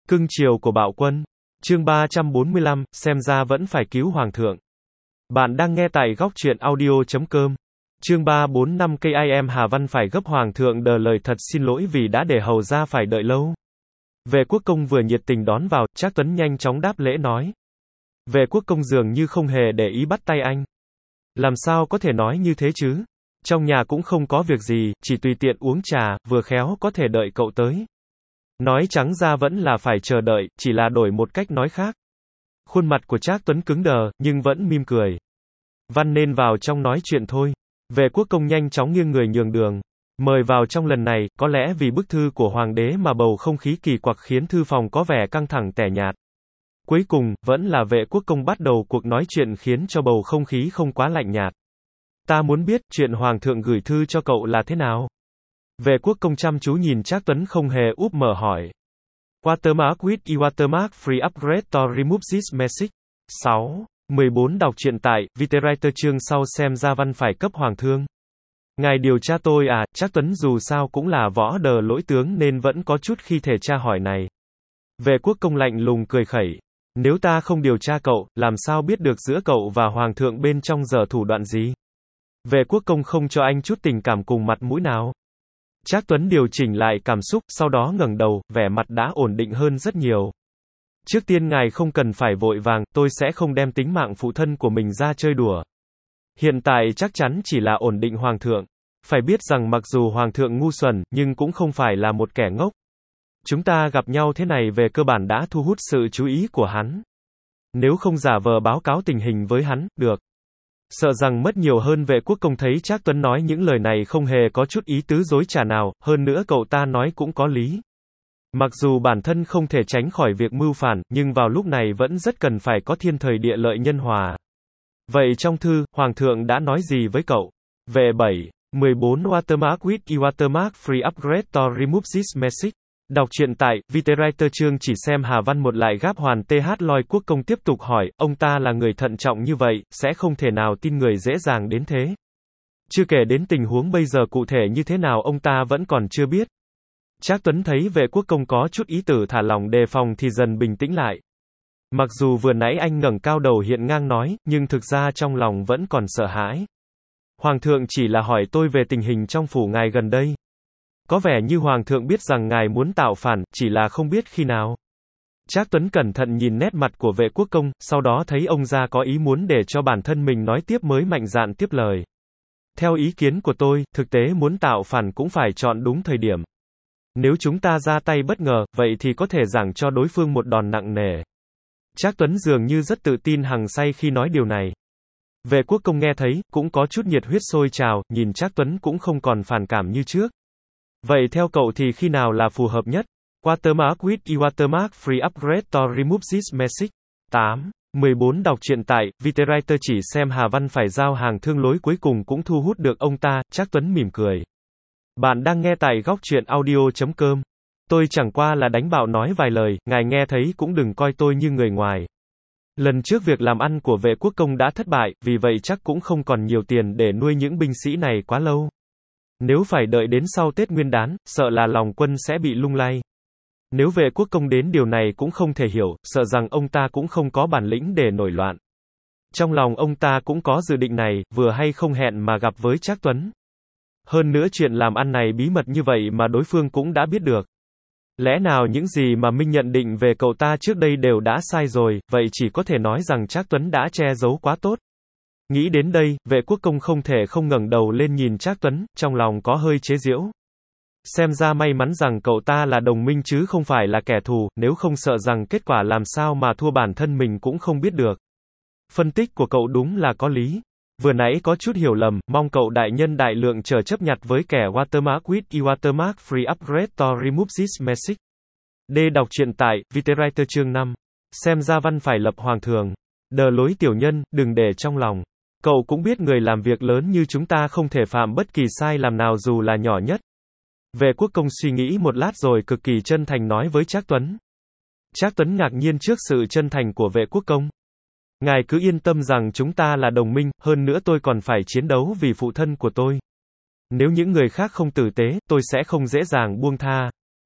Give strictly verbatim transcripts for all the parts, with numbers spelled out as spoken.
Cưng chiều của bạo quân. Chương ba trăm bốn mươi lăm, xem ra vẫn phải cứu hoàng thượng. Bạn đang nghe tại góc truyện audio chấm com. Chương ba trăm bốn mươi lăm cây I am Hà Văn phải gấp hoàng thượng đờ lời thật xin lỗi vì đã để hầu ra phải đợi lâu. Vệ quốc công vừa nhiệt tình đón vào, Trác Tuấn nhanh chóng đáp lễ nói. Vệ quốc công dường như không hề để ý bắt tay anh. Làm sao có thể nói như thế chứ? Trong nhà cũng không có việc gì, chỉ tùy tiện uống trà, vừa khéo có thể đợi cậu tới. Nói trắng ra vẫn là phải chờ đợi, chỉ là đổi một cách nói khác. Khuôn mặt của Trác Tuấn cứng đờ, nhưng vẫn mỉm cười. Văn nên vào trong nói chuyện thôi. Vệ quốc công nhanh chóng nghiêng người nhường đường. Mời vào trong lần này, có lẽ vì bức thư của hoàng đế mà bầu không khí kỳ quặc khiến thư phòng có vẻ căng thẳng tẻ nhạt. Cuối cùng, vẫn là vệ quốc công bắt đầu cuộc nói chuyện khiến cho bầu không khí không quá lạnh nhạt. Ta muốn biết, chuyện hoàng thượng gửi thư cho cậu là thế nào? Vệ quốc công chăm chú nhìn Trác Tuấn không hề úp mở hỏi. Watermark with e-watermark free upgrade to remove this message. sáu. mười bốn đọc truyện tại, Vitewriter chương sau xem ra văn phải cấp hoàng thương. Ngài điều tra tôi à, Trác Tuấn dù sao cũng là võ đờ lỗi tướng nên vẫn có chút khi thể tra hỏi này. Vệ quốc công lạnh lùng cười khẩy. Nếu ta không điều tra cậu, làm sao biết được giữa cậu và hoàng thượng bên trong giờ thủ đoạn gì? Vệ quốc công không cho anh chút tình cảm cùng mặt mũi nào. Trác Tuấn điều chỉnh lại cảm xúc, sau đó ngẩng đầu, vẻ mặt đã ổn định hơn rất nhiều. Trước tiên ngài không cần phải vội vàng, tôi sẽ không đem tính mạng phụ thân của mình ra chơi đùa. Hiện tại chắc chắn chỉ là ổn định hoàng thượng. Phải biết rằng mặc dù hoàng thượng ngu xuẩn, nhưng cũng không phải là một kẻ ngốc. Chúng ta gặp nhau thế này về cơ bản đã thu hút sự chú ý của hắn. Nếu không giả vờ báo cáo tình hình với hắn, được. Sợ rằng mất nhiều hơn. Vệ quốc công thấy Trác Tuấn nói những lời này không hề có chút ý tứ dối trá nào, hơn nữa cậu ta nói cũng có lý. Mặc dù bản thân không thể tránh khỏi việc mưu phản, nhưng vào lúc này vẫn rất cần phải có thiên thời địa lợi nhân hòa. Vậy trong thư, hoàng thượng đã nói gì với cậu? Về bảy. mười bốn Watermark with e-watermark free upgrade to remove this message. Đọc truyện tại, Vitewriter chương chỉ xem Hà Văn một lại gáp hoàn th loi quốc công tiếp tục hỏi, ông ta là người thận trọng như vậy, sẽ không thể nào tin người dễ dàng đến thế. Chưa kể đến tình huống bây giờ cụ thể như thế nào ông ta vẫn còn chưa biết. Trác Tuấn thấy vệ quốc công có chút ý tử thả lòng đề phòng thì dần bình tĩnh lại. Mặc dù vừa nãy anh ngẩng cao đầu hiện ngang nói, nhưng thực ra trong lòng vẫn còn sợ hãi. Hoàng thượng chỉ là hỏi tôi về tình hình trong phủ ngài gần đây. Có vẻ như hoàng thượng biết rằng ngài muốn tạo phản, chỉ là không biết khi nào. Trác Tuấn cẩn thận nhìn nét mặt của vệ quốc công, sau đó thấy ông già có ý muốn để cho bản thân mình nói tiếp mới mạnh dạn tiếp lời. Theo ý kiến của tôi, thực tế muốn tạo phản cũng phải chọn đúng thời điểm. Nếu chúng ta ra tay bất ngờ, vậy thì có thể giảng cho đối phương một đòn nặng nề. Trác Tuấn dường như rất tự tin hăng say khi nói điều này. Vệ quốc công nghe thấy, cũng có chút nhiệt huyết sôi trào, nhìn Trác Tuấn cũng không còn phản cảm như trước. Vậy theo cậu thì khi nào là phù hợp nhất? Watermark with e-watermark free upgrade to remove this message. tám. mười bốn đọc truyện tại, Vitewriter chỉ xem Hà Văn phải giao hàng thương lối cuối cùng cũng thu hút được ông ta, Trác Tuấn mỉm cười. Bạn đang nghe tại góc truyện audio chấm com. Tôi chẳng qua là đánh bạo nói vài lời, ngài nghe thấy cũng đừng coi tôi như người ngoài. Lần trước việc làm ăn của vệ quốc công đã thất bại, vì vậy chắc cũng không còn nhiều tiền để nuôi những binh sĩ này quá lâu. Nếu phải đợi đến sau Tết Nguyên đán, sợ là lòng quân sẽ bị lung lay. Nếu vệ quốc công đến điều này cũng không thể hiểu, sợ rằng ông ta cũng không có bản lĩnh để nổi loạn. Trong lòng ông ta cũng có dự định này, vừa hay không hẹn mà gặp với Trác Tuấn. Hơn nữa chuyện làm ăn này bí mật như vậy mà đối phương cũng đã biết được. Lẽ nào những gì mà Minh nhận định về cậu ta trước đây đều đã sai rồi, vậy chỉ có thể nói rằng Trác Tuấn đã che giấu quá tốt. Nghĩ đến đây, vệ quốc công không thể không ngẩng đầu lên nhìn Trác Tuấn, trong lòng có hơi chế giễu. Xem ra may mắn rằng cậu ta là đồng minh chứ không phải là kẻ thù, nếu không sợ rằng kết quả làm sao mà thua bản thân mình cũng không biết được. Phân tích của cậu đúng là có lý. Vừa nãy có chút hiểu lầm, mong cậu đại nhân đại lượng chờ chấp nhặt với kẻ Watermark with e-watermark free upgrade to remove this message. D. Đọc truyện tại, Vitewriter chương năm. Xem ra văn phải lập hoàng thường. Đờ lối tiểu nhân, đừng để trong lòng. Cậu cũng biết người làm việc lớn như chúng ta không thể phạm bất kỳ sai lầm nào dù là nhỏ nhất. Vệ quốc công suy nghĩ một lát rồi cực kỳ chân thành nói với Trác Tuấn. Trác Tuấn ngạc nhiên trước sự chân thành của vệ quốc công. Ngài cứ yên tâm rằng chúng ta là đồng minh, hơn nữa tôi còn phải chiến đấu vì phụ thân của tôi. Nếu những người khác không tử tế, tôi sẽ không dễ dàng buông tha.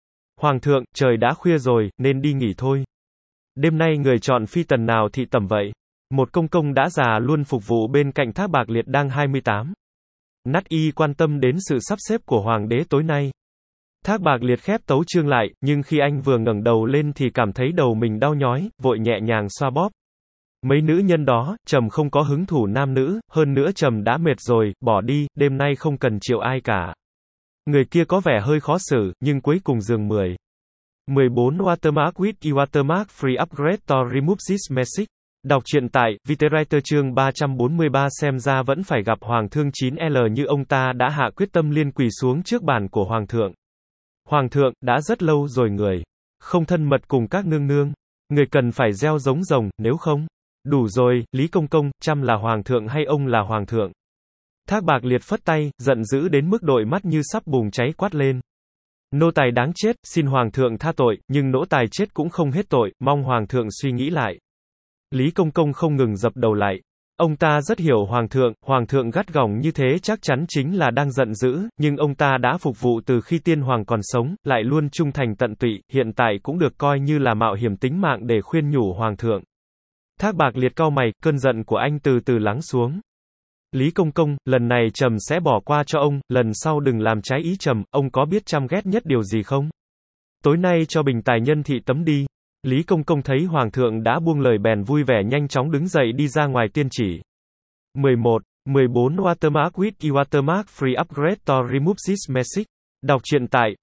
Hoàng thượng, trời đã khuya rồi, nên đi nghỉ thôi. Đêm nay người chọn phi tần nào thị tẩm vậy? Một công công đã già luôn phục vụ bên cạnh Thác Bạc Liệt đang hai mươi tám. Nắt y quan tâm đến sự sắp xếp của hoàng đế tối nay. Thác Bạc Liệt khép tấu chương lại, nhưng khi anh vừa ngẩng đầu lên thì cảm thấy đầu mình đau nhói, vội nhẹ nhàng xoa bóp. Mấy nữ nhân đó, trầm không có hứng thủ nam nữ, hơn nữa trầm đã mệt rồi, bỏ đi, đêm nay không cần chịu ai cả. Người kia có vẻ hơi khó xử, nhưng cuối cùng giường mười. mười bốn Watermark with e-Watermark Free Upgrade to Remove this message. Đọc truyện tại Vietwriter chương ba trăm bốn mươi ba. Xem ra vẫn phải gặp Hoàng thương chín L như ông ta đã hạ quyết tâm liên quỳ xuống trước bàn của Hoàng thượng. Hoàng thượng, đã rất lâu rồi người không thân mật cùng các nương nương. Người cần phải gieo giống rồng, nếu không. Đủ rồi, Lý Công Công, chăm là Hoàng thượng hay ông là Hoàng thượng? Thác Bạc Liệt phất tay, giận dữ đến mức đôi mắt như sắp bùng cháy quát lên. Nô tài đáng chết, xin Hoàng thượng tha tội, nhưng nỗ tài chết cũng không hết tội, mong Hoàng thượng suy nghĩ lại. Lý Công Công không ngừng dập đầu lại. Ông ta rất hiểu Hoàng thượng, Hoàng thượng gắt gỏng như thế chắc chắn chính là đang giận dữ, nhưng ông ta đã phục vụ từ khi tiên hoàng còn sống, lại luôn trung thành tận tụy, hiện tại cũng được coi như là mạo hiểm tính mạng để khuyên nhủ Hoàng thượng. Thác Bạc Liệt cau mày, cơn giận của anh từ từ lắng xuống. Lý Công Công, lần này trầm sẽ bỏ qua cho ông, lần sau đừng làm trái ý trầm, ông có biết chăm ghét nhất điều gì không? Tối nay cho bình tài nhân thị tấm đi. Lý Công Công thấy Hoàng thượng đã buông lời bèn vui vẻ nhanh chóng đứng dậy đi ra ngoài tiên chỉ. mười một. mười bốn Watermark with e-Watermark Free Upgrade to Remove this message. Đọc truyện tại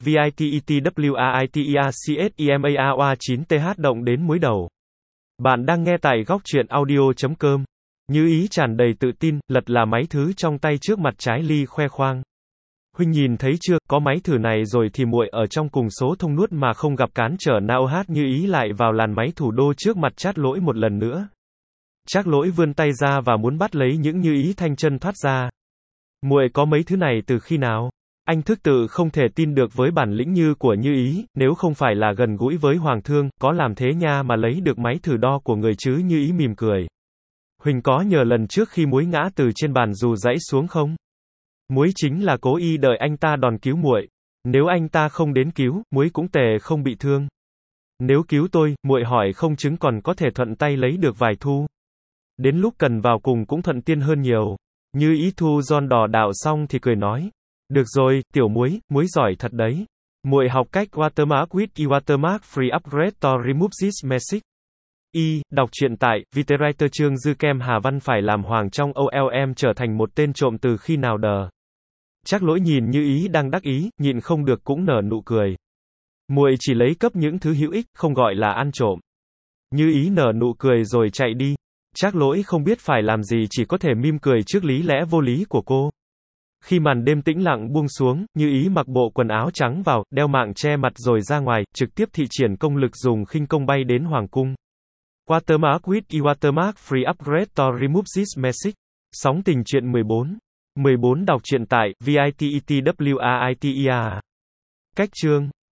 Vietwriter chín T H động đến múi đầu. Bạn đang nghe tại góc truyện audio chấm com. Như ý tràn đầy tự tin, lật là máy thứ trong tay trước mặt trái ly khoe khoang. Huynh nhìn thấy chưa, có máy thử này rồi thì muội ở trong cùng số thông nuốt mà không gặp cản trở nào. Hát Như Ý lại vào làn máy thủ đô trước mặt Trác Lỗi một lần nữa. Trác Lỗi vươn tay ra và muốn bắt lấy những Như Ý thanh chân thoát ra. Muội có mấy thứ này từ khi nào? Anh thức tự không thể tin được với bản lĩnh như của Như Ý, nếu không phải là gần gũi với Hoàng thương, có làm thế nha mà lấy được máy thử đo của người chứ. Như Ý mỉm cười. Huỳnh có nhờ lần trước khi muối ngã từ trên bàn dù dãy xuống không? Muối chính là cố ý đợi anh ta đòn cứu muội. Nếu anh ta không đến cứu, muối cũng tề không bị thương. Nếu cứu tôi, muội hỏi không chứng còn có thể thuận tay lấy được vài thu. Đến lúc cần vào cùng cũng thuận tiện hơn nhiều. Như Ý thu giòn đỏ đạo xong thì cười nói. Được rồi, tiểu muối, muối giỏi thật đấy. Muội học cách Watermark with e-Watermark Free Upgrade to Remove this message. Y, đọc truyện tại Vietwriter chương dư kem Hà Văn phải làm hoàng trong O L M trở thành một tên trộm từ khi nào đờ. Trác Lỗi nhìn Như Ý đang đắc ý, nhịn không được cũng nở nụ cười. Muội chỉ lấy cấp những thứ hữu ích, không gọi là ăn trộm. Như Ý nở nụ cười rồi chạy đi. Trác Lỗi không biết phải làm gì chỉ có thể mỉm cười trước lý lẽ vô lý của cô. Khi màn đêm tĩnh lặng buông xuống, Như Ý mặc bộ quần áo trắng vào, đeo mạng che mặt rồi ra ngoài, trực tiếp thị triển công lực dùng khinh công bay đến hoàng cung. Watermark with e-Watermark Free Upgrade to Remove this message. Sóng tình truyện mười bốn. mười bốn đọc truyện tại Vietwriter. Cách chương